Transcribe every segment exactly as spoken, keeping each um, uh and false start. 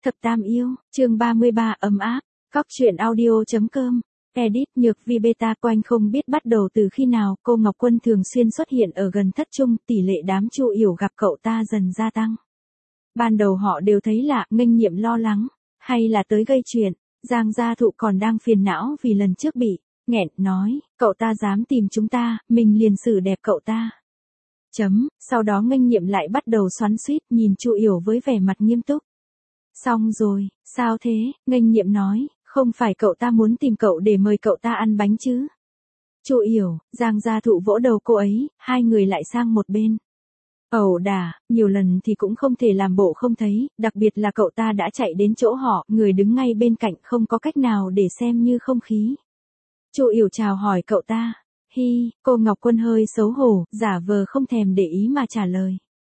Thập Tam Yêu, chương ba mươi ba ấm áp, Cóc truyện audio.com, edit Nhược Vi beta. Quanh không biết bắt đầu từ khi nào, cô Ngọc Quân thường xuyên xuất hiện ở gần thất trung, tỷ lệ đám Chu Yểu gặp cậu ta dần gia tăng. Ban đầu họ đều thấy lạ, nghênh nhiệm lo lắng, hay là tới gây chuyện. Giang Gia Thụ còn đang phiền não vì lần trước bị nghẹn, nói, cậu ta dám tìm chúng ta, mình liền xử đẹp cậu ta. Chấm, sau đó nghênh nhiệm lại bắt đầu xoắn xuýt, nhìn Chu Yểu với vẻ mặt nghiêm túc. Xong rồi, sao thế, nghênh nhiệm nói, không phải cậu ta muốn tìm cậu để mời cậu ta ăn bánh chứ. Chu Yểu, Giang Gia Thụ vỗ đầu cô ấy, hai người lại sang một bên. Ẩu đả, nhiều lần thì cũng không thể làm bộ không thấy, đặc biệt là cậu ta đã chạy đến chỗ họ, người đứng ngay bên cạnh không có cách nào để xem như không khí. Chu Yểu chào hỏi cậu ta. Hi, cô Ngọc Quân hơi xấu hổ, giả vờ không thèm để ý mà trả lời.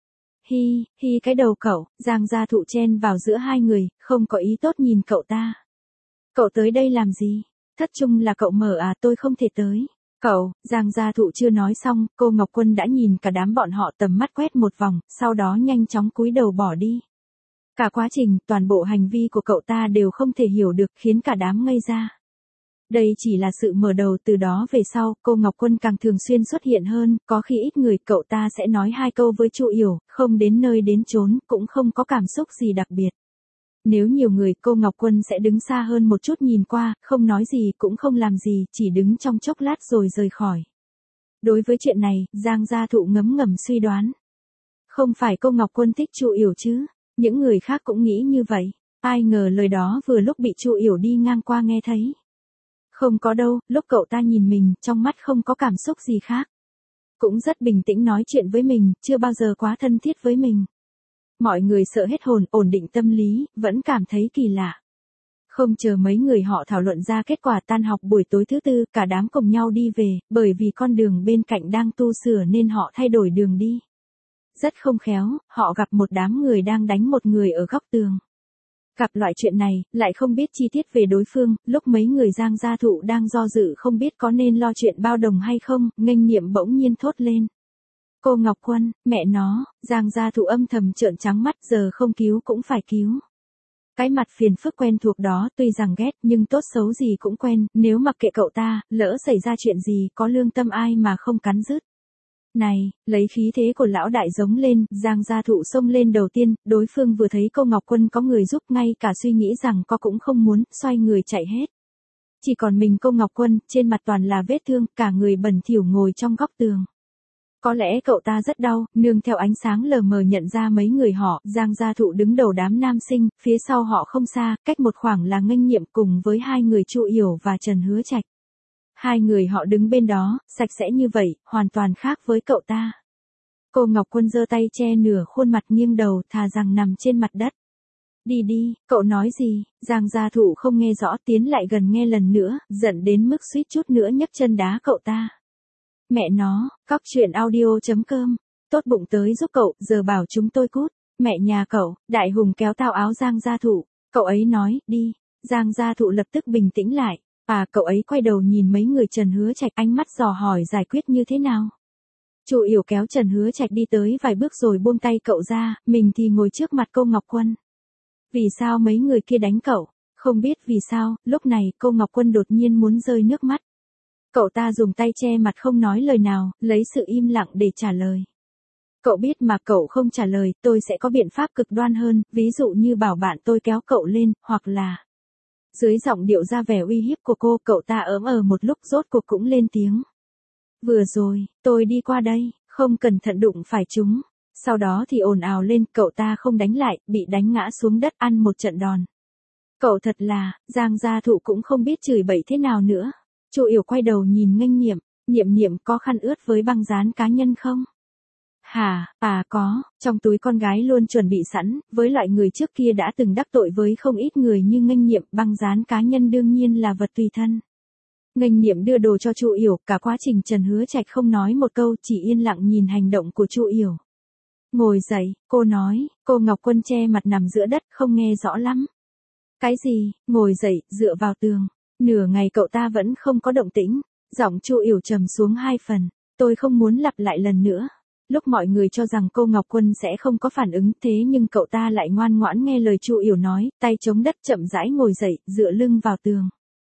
Hi, hi cái đầu cậu, Giang Gia Thụ chen vào giữa hai người, không có ý tốt nhìn cậu ta. Cậu tới đây làm gì? Thất trung là cậu mở à, tôi không thể tới. Cậu, Giang Gia Thụ chưa nói xong, cô Ngọc Quân đã nhìn cả đám bọn họ tầm mắt quét một vòng, sau đó nhanh chóng cúi đầu bỏ đi. Cả quá trình, toàn bộ hành vi của cậu ta đều không thể hiểu được, khiến cả đám ngây ra. Đây chỉ là sự mở đầu, từ đó về sau, cô Ngọc Quân càng thường xuyên xuất hiện hơn, có khi ít người cậu ta sẽ nói hai câu với Chu Yểu, không đến nơi đến chốn, cũng không có cảm xúc gì đặc biệt. Nếu nhiều người, cô Ngọc Quân sẽ đứng xa hơn một chút nhìn qua, không nói gì cũng không làm gì, chỉ đứng trong chốc lát rồi rời khỏi. Đối với chuyện này, Giang Gia Thụ ngấm ngầm suy đoán. Không phải cô Ngọc Quân thích Chu Yểu chứ, những người khác cũng nghĩ như vậy, ai ngờ lời đó vừa lúc bị Chu Yểu đi ngang qua nghe thấy. Không có đâu, lúc cậu ta nhìn mình, trong mắt không có cảm xúc gì khác. Cũng rất bình tĩnh nói chuyện với mình, chưa bao giờ quá thân thiết với mình. Mọi người sợ hết hồn, ổn định tâm lý, vẫn cảm thấy kỳ lạ. Không chờ mấy người họ thảo luận ra kết quả, tan học buổi tối thứ tư, cả đám cùng nhau đi về, bởi vì con đường bên cạnh đang tu sửa nên họ thay đổi đường đi. Rất không khéo, họ gặp một đám người đang đánh một người ở góc tường. Gặp loại chuyện này, lại không biết chi tiết về đối phương, lúc mấy người Giang Gia Thụ đang do dự không biết có nên lo chuyện bao đồng hay không, nghênh nhiệm bỗng nhiên thốt lên. Cô Ngọc Quân, mẹ nó, Giang Gia Thụ âm thầm trợn trắng mắt, giờ không cứu cũng phải cứu. Cái mặt phiền phức quen thuộc đó tuy rằng ghét nhưng tốt xấu gì cũng quen, nếu mặc kệ cậu ta, lỡ xảy ra chuyện gì có lương tâm ai mà không cắn rứt. Này, lấy khí thế của lão đại giống lên, Giang Gia Thụ xông lên đầu tiên, đối phương vừa thấy cô Ngọc Quân có người giúp, ngay cả suy nghĩ rằng có cũng không muốn, xoay người chạy hết. Chỉ còn mình cô Ngọc Quân, trên mặt toàn là vết thương, cả người bẩn thỉu ngồi trong góc tường. Có lẽ cậu ta rất đau, nương theo ánh sáng lờ mờ nhận ra mấy người họ, Giang Gia Thụ đứng đầu đám nam sinh, phía sau họ không xa, cách một khoảng là nghênh nhiệm cùng với hai người Chu Yểu và Trần Hứa Trạch. Hai người họ đứng bên đó, sạch sẽ như vậy, hoàn toàn khác với cậu ta. Cô Ngọc Quân giơ tay che nửa khuôn mặt, nghiêng đầu, thà rằng nằm trên mặt đất. Đi đi, cậu nói gì? Giang Gia Thụ không nghe rõ, tiến lại gần nghe lần nữa, giận đến mức suýt chút nữa nhấc chân đá cậu ta. Mẹ nó, Cóc truyện audio.com, tốt bụng tới giúp cậu, giờ bảo chúng tôi cút. Mẹ nhà cậu, Đại Hùng kéo tao áo Giang Gia Thụ, cậu ấy nói, đi. Giang Gia Thụ lập tức bình tĩnh lại. À, cậu ấy quay đầu nhìn mấy người Trần Hứa Trạch, ánh mắt dò hỏi giải quyết như thế nào. Chu Yểu kéo Trần Hứa Trạch đi tới vài bước rồi buông tay cậu ra, mình thì ngồi trước mặt cô Ngọc Quân. Vì sao mấy người kia đánh cậu? Không biết vì sao, lúc này cô Ngọc Quân đột nhiên muốn rơi nước mắt. Cậu ta dùng tay che mặt không nói lời nào, lấy sự im lặng để trả lời. Cậu biết mà, cậu không trả lời, tôi sẽ có biện pháp cực đoan hơn, ví dụ như bảo bạn tôi kéo cậu lên, hoặc là... Dưới giọng điệu ra vẻ uy hiếp của cô, cậu ta ớm ờ một lúc rốt cuộc cũng lên tiếng. Vừa rồi, tôi đi qua đây, không cẩn thận đụng phải chúng. Sau đó thì ồn ào lên, cậu ta không đánh lại, bị đánh ngã xuống đất ăn một trận đòn. Cậu thật là, Giang Gia Thụ cũng không biết chửi bậy thế nào nữa. Chu Yểu quay đầu nhìn nghênh nhiệm, nhiệm nhiệm có khăn ướt với băng dán cá nhân không? Hả, à có, trong túi con gái luôn chuẩn bị sẵn, với loại người trước kia đã từng đắc tội với không ít người như nghênh nhiệm, băng dán cá nhân đương nhiên là vật tùy thân. Nghênh nhiệm đưa đồ cho Chu Yểu, cả quá trình Trần Hứa Trạch không nói một câu, chỉ yên lặng nhìn hành động của Chu Yểu. Ngồi dậy, cô nói, cô Ngọc Quân che mặt nằm giữa đất, không nghe rõ lắm. Cái gì, ngồi dậy, dựa vào tường. Nửa ngày cậu ta vẫn không có động tĩnh, giọng Chu Yểu trầm xuống hai phần, tôi không muốn lặp lại lần nữa. Lúc mọi người cho rằng cô Ngọc Quân sẽ không có phản ứng thế nhưng cậu ta lại ngoan ngoãn nghe lời Chu Yểu nói, tay chống đất chậm rãi ngồi dậy, dựa lưng vào tường.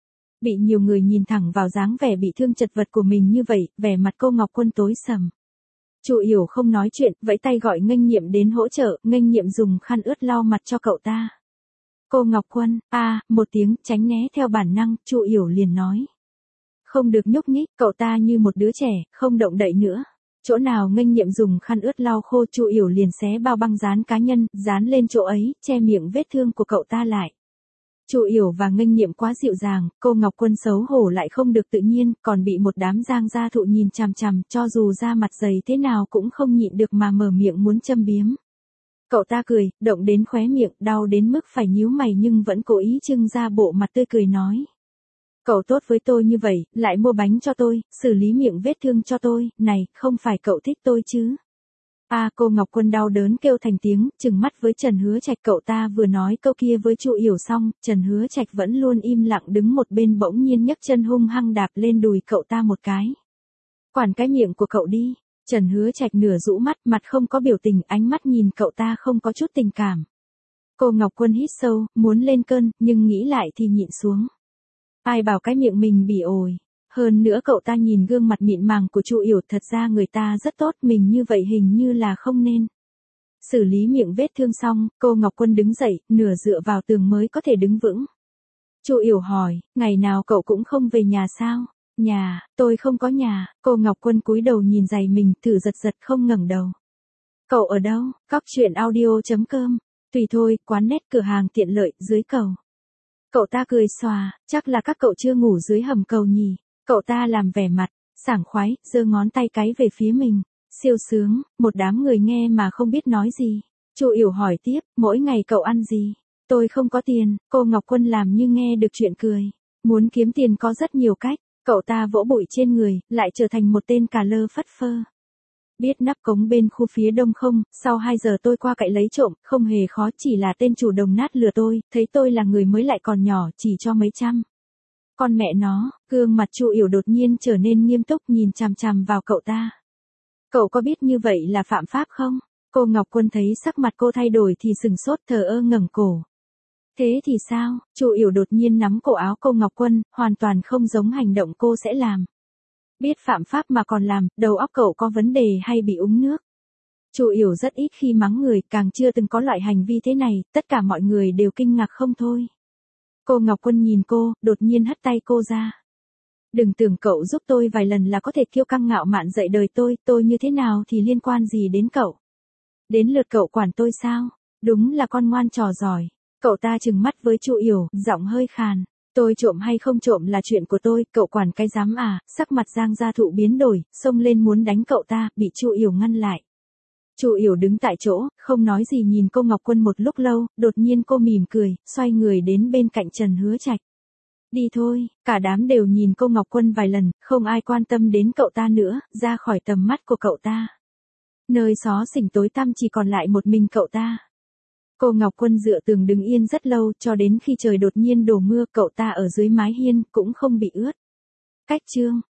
Bị nhiều người nhìn thẳng vào dáng vẻ bị thương chật vật của mình như vậy, vẻ mặt cô Ngọc Quân tối sầm. Chu Yểu không nói chuyện, vẫy tay gọi Nghênh Nhiệm đến hỗ trợ, Nghênh Nhiệm dùng khăn ướt lau mặt cho cậu ta. Cô Ngọc Quân, a, à, một tiếng, tránh né theo bản năng, Chu Yểu liền nói. Không được nhúc nhích, cậu ta như một đứa trẻ, không động đậy nữa. Chỗ nào Nghênh Nhiệm dùng khăn ướt lau khô, Chu Yểu liền xé bao băng dán cá nhân, dán lên chỗ ấy, che miệng vết thương của cậu ta lại. Chu Yểu và Nghênh Nhiệm quá dịu dàng, cô Ngọc Quân xấu hổ lại không được tự nhiên, còn bị một đám giang gia thụ nhìn chằm chằm, cho dù da mặt dày thế nào cũng không nhịn được mà mở miệng muốn châm biếm. Cậu ta cười, động đến khóe miệng, đau đến mức phải nhíu mày nhưng vẫn cố ý trưng ra bộ mặt tươi cười nói. Cậu tốt với tôi như vậy, lại mua bánh cho tôi, xử lý miệng vết thương cho tôi, này, không phải cậu thích tôi chứ? A, à, cô Ngọc Quân đau đớn kêu thành tiếng, trừng mắt với Trần Hứa Trạch. Cậu ta vừa nói câu kia với Chu Yểu xong, Trần Hứa Trạch vẫn luôn im lặng đứng một bên bỗng nhiên nhấc chân hung hăng đạp lên đùi cậu ta một cái. Quản cái miệng của cậu đi. Trần Hứa Trạch nửa rũ mắt, mặt không có biểu tình, ánh mắt nhìn cậu ta không có chút tình cảm. Cô Ngọc Quân hít sâu, muốn lên cơn, nhưng nghĩ lại thì nhịn xuống. Ai bảo cái miệng mình bỉ ổi. Hơn nữa cậu ta nhìn gương mặt mịn màng của Chu Yểu, thật ra người ta rất tốt, mình như vậy hình như là không nên. Xử lý miệng vết thương xong, cô Ngọc Quân đứng dậy, nửa dựa vào tường mới có thể đứng vững. Chu Yểu hỏi, ngày nào cậu cũng không về nhà sao? Nhà, tôi không có nhà. Cô Ngọc Quân cúi đầu nhìn giày mình, thử giật giật không ngẩng đầu. Cậu ở đâu? Cóc truyện audio chấm com. Tùy thôi, quán nét cửa hàng tiện lợi, dưới cầu. Cậu ta cười xòa, chắc là các cậu chưa ngủ dưới hầm cầu nhỉ. Cậu ta làm vẻ mặt, sảng khoái, giơ ngón tay cái về phía mình. Siêu sướng, một đám người nghe mà không biết nói gì. Chu Yểu hỏi tiếp, mỗi ngày cậu ăn gì? Tôi không có tiền, cô Ngọc Quân làm như nghe được chuyện cười. Muốn kiếm tiền có rất nhiều cách. Cậu ta vỗ bụi trên người, lại trở thành một tên cà lơ phất phơ. Biết nắp cống bên khu phía đông không, sau hai giờ tôi qua cậy lấy trộm, không hề khó, chỉ là tên chủ đồng nát lừa tôi, thấy tôi là người mới lại còn nhỏ, chỉ cho mấy trăm. Con mẹ nó, gương mặt Chu Yểu đột nhiên trở nên nghiêm túc nhìn chằm chằm vào cậu ta. Cậu có biết như vậy là phạm pháp không? Cô Ngọc Quân thấy sắc mặt cô thay đổi thì sừng sốt, thờ ơ ngẩng cổ. Thế thì sao? Chu Yểu đột nhiên nắm cổ áo cô Ngọc Quân, hoàn toàn không giống hành động cô sẽ làm. Biết phạm pháp mà còn làm, đầu óc cậu có vấn đề hay bị uống nước? Chu Yểu rất ít khi mắng người, càng chưa từng có loại hành vi thế này, tất cả mọi người đều kinh ngạc không thôi. Cô Ngọc Quân nhìn cô, đột nhiên hất tay cô ra. Đừng tưởng cậu giúp tôi vài lần là có thể kiêu căng ngạo mạn dạy đời tôi, tôi như thế nào thì liên quan gì đến cậu? Đến lượt cậu quản tôi sao? Đúng là con ngoan trò giỏi. Cậu ta trừng mắt với Chu Yểu, giọng hơi khàn. Tôi trộm hay không trộm là chuyện của tôi, cậu quản cái dám à? Sắc mặt Giang Gia Thụ biến đổi, xông lên muốn đánh cậu ta, bị Chu Yểu ngăn lại. Chu Yểu đứng tại chỗ, không nói gì nhìn cô Ngọc Quân một lúc lâu, đột nhiên cô mỉm cười, xoay người đến bên cạnh Trần Hứa Trạch. Đi thôi, cả đám đều nhìn cô Ngọc Quân vài lần, không ai quan tâm đến cậu ta nữa, ra khỏi tầm mắt của cậu ta. Nơi xó xỉnh tối tăm chỉ còn lại một mình cậu ta. Cô Ngọc Quân dựa tường đứng yên rất lâu, cho đến khi trời đột nhiên đổ mưa, cậu ta ở dưới mái hiên, cũng không bị ướt. Cách chương.